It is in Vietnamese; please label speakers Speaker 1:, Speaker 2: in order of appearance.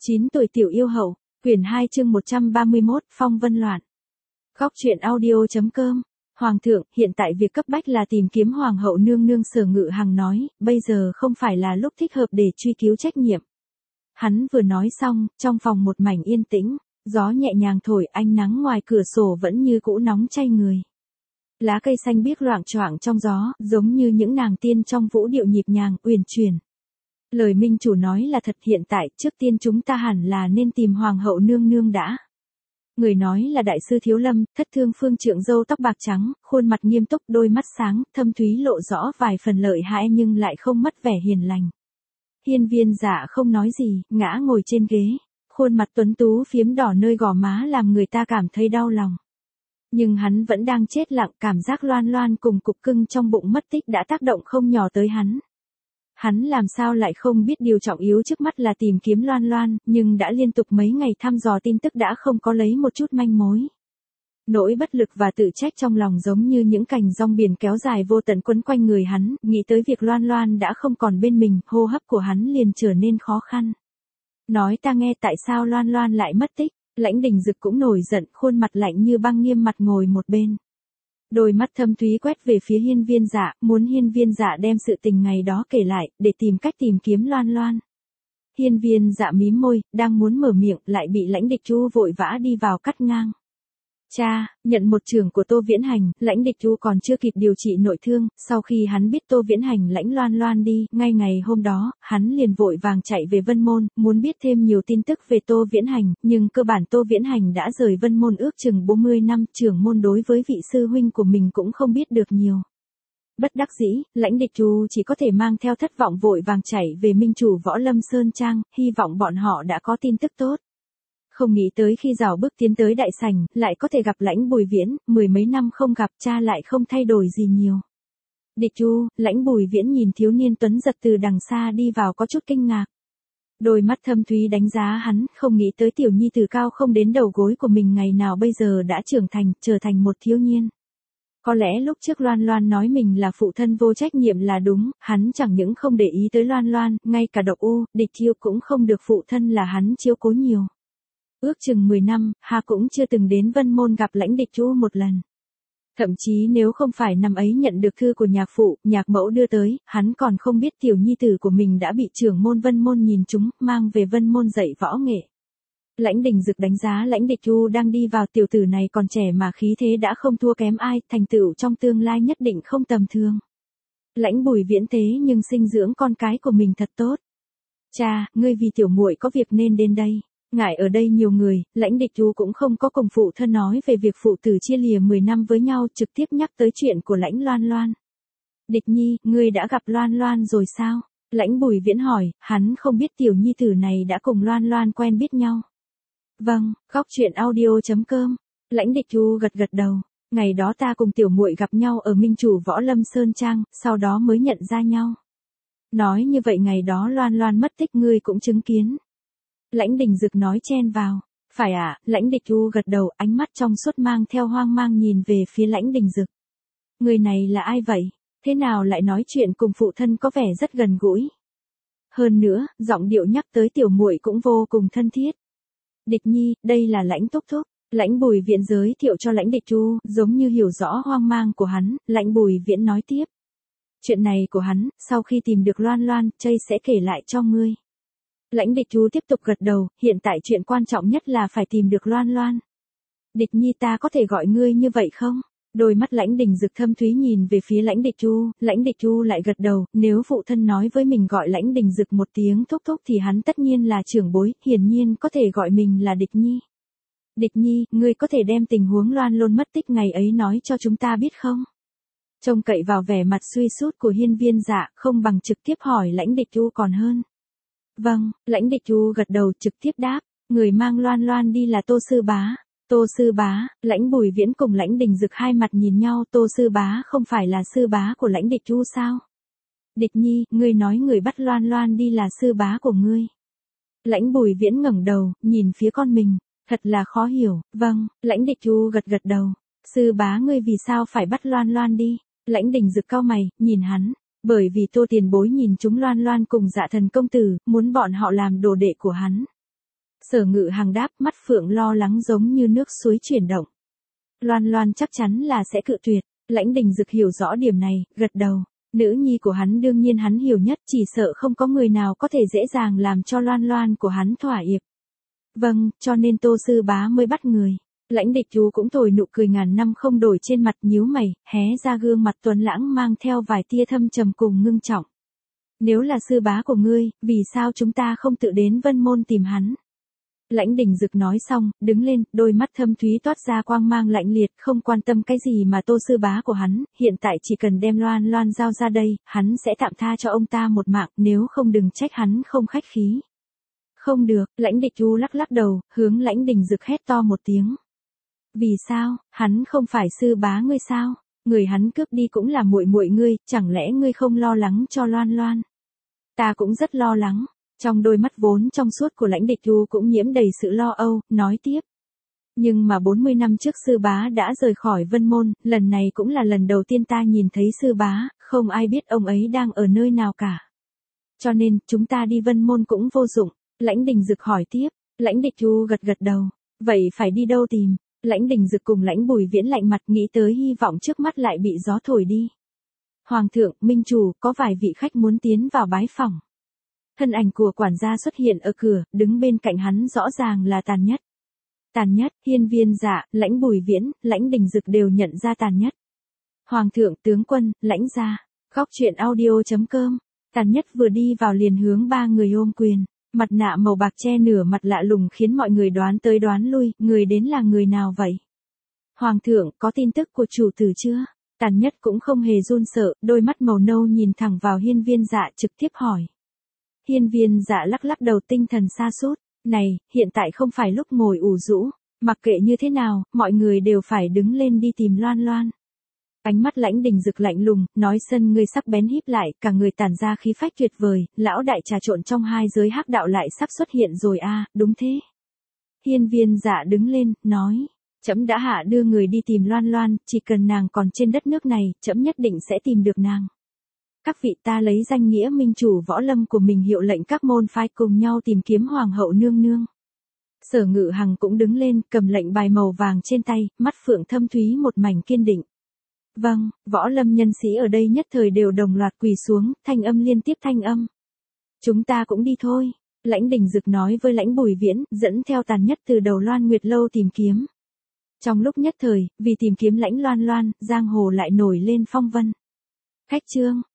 Speaker 1: 9 tuổi tiểu yêu hậu, quyển 2 chương 131, phong vân loạn. Góc truyện audio.com. Hoàng thượng, hiện tại việc cấp bách là tìm kiếm hoàng hậu nương nương. Sở Ngự Hằng nói, bây giờ không phải là lúc thích hợp để truy cứu trách nhiệm. Hắn vừa nói xong, trong phòng một mảnh yên tĩnh, gió nhẹ nhàng thổi, ánh nắng ngoài cửa sổ vẫn như cũ nóng chay người. Lá cây xanh biếc loạng choạng trong gió, giống như những nàng tiên trong vũ điệu nhịp nhàng, uyển chuyển. Lời minh chủ nói là thật, hiện tại, trước tiên chúng ta hẳn là nên tìm hoàng hậu nương nương đã. Người nói là đại sư Thiếu Lâm, thất thương phương trượng, râu tóc bạc trắng, khuôn mặt nghiêm túc, đôi mắt sáng, thâm thúy lộ rõ vài phần lợi hại nhưng lại không mất vẻ hiền lành. Hiên Viên Dạ không nói gì, ngã ngồi trên ghế, khuôn mặt tuấn tú phiếm đỏ nơi gò má làm người ta cảm thấy đau lòng. Nhưng hắn vẫn đang chết lặng, cảm giác loan loan cùng cục cưng trong bụng mất tích đã tác động không nhỏ tới hắn. Hắn làm sao lại không biết điều trọng yếu trước mắt là tìm kiếm loan loan, nhưng đã liên tục mấy ngày thăm dò tin tức đã không có lấy một chút manh mối. Nỗi bất lực và tự trách trong lòng giống như những cành rong biển kéo dài vô tận quấn quanh người hắn, nghĩ tới việc loan loan đã không còn bên mình, hô hấp của hắn liền trở nên khó khăn. Nói ta nghe, tại sao loan loan lại mất tích? Lãnh Đình Dực cũng nổi giận, khuôn mặt lạnh như băng, nghiêm mặt ngồi một bên. Đôi mắt thâm thúy quét về phía Hiên Viên Dạ, muốn Hiên Viên Dạ đem sự tình ngày đó kể lại, để tìm cách tìm kiếm loan loan. Hiên Viên Dạ mím môi, đang muốn mở miệng, lại bị Lãnh Địch Chu vội vã đi vào cắt ngang. Cha, nhận một chưởng của Tô Viễn Hành, Lãnh Địch Chu còn chưa kịp điều trị nội thương, sau khi hắn biết Tô Viễn Hành lãnh loan loan đi, ngay ngày hôm đó, hắn liền vội vàng chạy về Vân Môn, muốn biết thêm nhiều tin tức về Tô Viễn Hành, nhưng cơ bản Tô Viễn Hành đã rời Vân Môn ước chừng 40 năm, trưởng môn đối với vị sư huynh của mình cũng không biết được nhiều. Bất đắc dĩ, Lãnh Địch Chu chỉ có thể mang theo thất vọng vội vàng chạy về Minh Chủ Võ Lâm Sơn Trang, hy vọng bọn họ đã có tin tức tốt. Không nghĩ tới khi rảo bước tiến tới đại sảnh, lại có thể gặp Lãnh Bùi Viễn, mười mấy năm không gặp, cha lại không thay đổi gì nhiều. Địch Chu, Lãnh Bùi Viễn nhìn thiếu niên tuấn giật từ đằng xa đi vào có chút kinh ngạc. Đôi mắt thâm thúy đánh giá hắn, không nghĩ tới tiểu nhi tử cao không đến đầu gối của mình ngày nào bây giờ đã trưởng thành, trở thành một thiếu niên. Có lẽ lúc trước Loan Loan nói mình là phụ thân vô trách nhiệm là đúng, hắn chẳng những không để ý tới Loan Loan, ngay cả Độc U, Địch Chiêu cũng không được phụ thân là hắn chiếu cố nhiều. Ước chừng 10 năm, Hà cũng chưa từng đến Vân Môn gặp Lãnh Địch Chu một lần. Thậm chí nếu không phải năm ấy nhận được thư của nhạc phụ, nhạc mẫu đưa tới, hắn còn không biết tiểu nhi tử của mình đã bị trưởng môn Vân Môn nhìn trúng, mang về Vân Môn dạy võ nghệ. Lãnh Đình Dực đánh giá Lãnh Địch Chu đang đi vào, tiểu tử này còn trẻ mà khí thế đã không thua kém ai, thành tựu trong tương lai nhất định không tầm thường. Lãnh Bùi Viễn thế nhưng sinh dưỡng con cái của mình thật tốt. Cha, ngươi vì tiểu muội có việc nên đến đây. Ngại ở đây nhiều người, Lãnh Địch Chu cũng không có cùng phụ thân nói về việc phụ tử chia lìa 10 năm với nhau, trực tiếp nhắc tới chuyện của Lãnh Loan Loan. Địch Nhi, ngươi đã gặp Loan Loan rồi sao? Lãnh Bùi Viễn hỏi, hắn không biết tiểu nhi tử này đã cùng Loan Loan quen biết nhau. Vâng, góc truyện audio.com. Lãnh Địch Chu gật gật đầu. Ngày đó ta cùng tiểu muội gặp nhau ở Minh Chủ Võ Lâm Sơn Trang, sau đó mới nhận ra nhau. Nói như vậy ngày đó Loan Loan mất tích ngươi cũng chứng kiến. Lãnh Đình Dực nói chen vào. Phải ạ, Lãnh Địch Chu gật đầu, ánh mắt trong suốt mang theo hoang mang nhìn về phía Lãnh Đình Dực. Người này là ai vậy? Thế nào lại nói chuyện cùng phụ thân có vẻ rất gần gũi? Hơn nữa, giọng điệu nhắc tới tiểu muội cũng vô cùng thân thiết. Địch Nhi, đây là Lãnh Thúc Thúc. Lãnh Bùi Viễn giới thiệu cho Lãnh Địch Chu, giống như hiểu rõ hoang mang của hắn, Lãnh Bùi Viễn nói tiếp. Chuyện này của hắn, sau khi tìm được Loan Loan, Chây sẽ kể lại cho ngươi. Lãnh Địch Chu tiếp tục gật đầu, hiện tại chuyện quan trọng nhất là phải tìm được Loan Loan. Địch Nhi, ta có thể gọi ngươi như vậy không? Đôi mắt Lãnh Đình Dực thâm thúy nhìn về phía Lãnh Địch Chu lại gật đầu, nếu phụ thân nói với mình gọi Lãnh Đình Dực một tiếng thúc thúc thì hắn tất nhiên là trưởng bối, hiển nhiên có thể gọi mình là Địch Nhi. Địch Nhi, ngươi có thể đem tình huống Loan Loan mất tích ngày ấy nói cho chúng ta biết không? Trông cậy vào vẻ mặt suy sút của Hiên Viên Dạ, không bằng trực tiếp hỏi Lãnh Địch Chu còn hơn. Vâng, Lãnh Địch Chu gật đầu trực tiếp đáp, người mang Loan Loan đi là Tô Sư Bá. Tô Sư Bá, Lãnh Bùi Viễn cùng Lãnh Đình Dực hai mặt nhìn nhau, Tô Sư Bá không phải là sư bá của Lãnh Địch Chu sao? Địch Nhi, ngươi nói người bắt Loan Loan đi là sư bá của ngươi. Lãnh Bùi Viễn ngẩng đầu, nhìn phía con mình, thật là khó hiểu. Vâng, Lãnh Địch Chu gật gật đầu. Sư bá ngươi vì sao phải bắt Loan Loan đi? Lãnh Đình Dực cau mày, nhìn hắn. Bởi vì Tô tiền bối nhìn chúng Loan Loan cùng Dạ Thần công tử, muốn bọn họ làm đồ đệ của hắn. Sở Ngự Hằng đáp, mắt phượng lo lắng giống như nước suối chuyển động. Loan Loan chắc chắn là sẽ cự tuyệt. Lãnh Đình Dực hiểu rõ điểm này, gật đầu. Nữ nhi của hắn đương nhiên hắn hiểu nhất, chỉ sợ không có người nào có thể dễ dàng làm cho Loan Loan của hắn thỏa hiệp. Vâng, cho nên Tô sư bá mới bắt người. Lãnh Địch Chú cũng thổi nụ cười ngàn năm không đổi trên mặt, nhíu mày, hé ra gương mặt tuấn lãng mang theo vài tia thâm trầm cùng ngưng trọng. Nếu là sư bá của ngươi, vì sao chúng ta không tự đến Vân Môn tìm hắn? Lãnh Đình Dực nói xong, đứng lên, đôi mắt thâm thúy toát ra quang mang lạnh liệt, không quan tâm cái gì mà Tô sư bá của hắn, hiện tại chỉ cần đem Loan Loan giao ra đây, hắn sẽ tạm tha cho ông ta một mạng, nếu không đừng trách hắn không khách khí. Không được, Lãnh Địch Chú lắc lắc đầu, hướng Lãnh Đình Dực hét to một tiếng. Vì sao, hắn không phải sư bá ngươi sao? Người hắn cướp đi cũng là muội muội ngươi, chẳng lẽ ngươi không lo lắng cho Loan Loan? Ta cũng rất lo lắng. Trong đôi mắt vốn trong suốt của Lãnh Địch Chú cũng nhiễm đầy sự lo âu, nói tiếp. Nhưng mà 40 năm trước sư bá đã rời khỏi Vân Môn, lần này cũng là lần đầu tiên ta nhìn thấy sư bá, không ai biết ông ấy đang ở nơi nào cả. Cho nên, chúng ta đi Vân Môn cũng vô dụng. Lãnh Đình Dực hỏi tiếp. Lãnh Địch Chú gật gật đầu. Vậy phải đi đâu tìm? Lãnh Đình Dực cùng Lãnh Bùi Viễn lạnh mặt, nghĩ tới hy vọng trước mắt lại bị gió thổi đi. Hoàng thượng, minh chủ, có vài vị khách muốn tiến vào bái phỏng. Thân ảnh của quản gia xuất hiện ở cửa, đứng bên cạnh hắn rõ ràng là Tàn Nhất. Tàn Nhất, Hiên Viên Dạ, Lãnh Bùi Viễn, Lãnh Đình Dực đều nhận ra Tàn Nhất. Hoàng thượng, tướng quân, Lãnh gia. Góc truyện audio.com. Tàn Nhất vừa đi vào liền hướng ba người ôm quyền. Mặt nạ màu bạc che nửa mặt lạ lùng khiến mọi người đoán tới đoán lui, người đến là người nào vậy? Hoàng thượng, có tin tức của chủ tử chưa? Tàn Nhất cũng không hề run sợ, đôi mắt màu nâu nhìn thẳng vào Hiên Viên Dạ trực tiếp hỏi. Hiên Viên Dạ lắc lắc đầu, tinh thần sa sút. Này, hiện tại không phải lúc ngồi ủ rũ, mặc kệ như thế nào, mọi người đều phải đứng lên đi tìm Loan Loan. Ánh mắt Lãnh Đình Dực lạnh lùng, nói sân ngươi sắc bén híp lại, cả người tản ra khí phách tuyệt vời, lão đại trà trộn trong hai giới hắc đạo lại sắp xuất hiện rồi a, đúng thế. Hiên Viên Dạ đứng lên, nói, trẫm đã hạ đưa người đi tìm Loan Loan, chỉ cần nàng còn trên đất nước này, trẫm nhất định sẽ tìm được nàng. Các vị, ta lấy danh nghĩa minh chủ võ lâm của mình hiệu lệnh các môn phái cùng nhau tìm kiếm hoàng hậu nương nương. Sở Ngự Hằng cũng đứng lên, cầm lệnh bài màu vàng trên tay, mắt phượng thâm thúy một mảnh kiên định. Vâng, võ lâm nhân sĩ ở đây nhất thời đều đồng loạt quỳ xuống, thanh âm liên tiếp thanh âm. Chúng ta cũng đi thôi. Lãnh Đình Dực nói với Lãnh Bùi Viễn, dẫn theo Tàn Nhất từ đầu Loan Nguyệt Lâu tìm kiếm. Trong lúc nhất thời, vì tìm kiếm Lãnh Loan Loan, giang hồ lại nổi lên phong vân. Khách trương,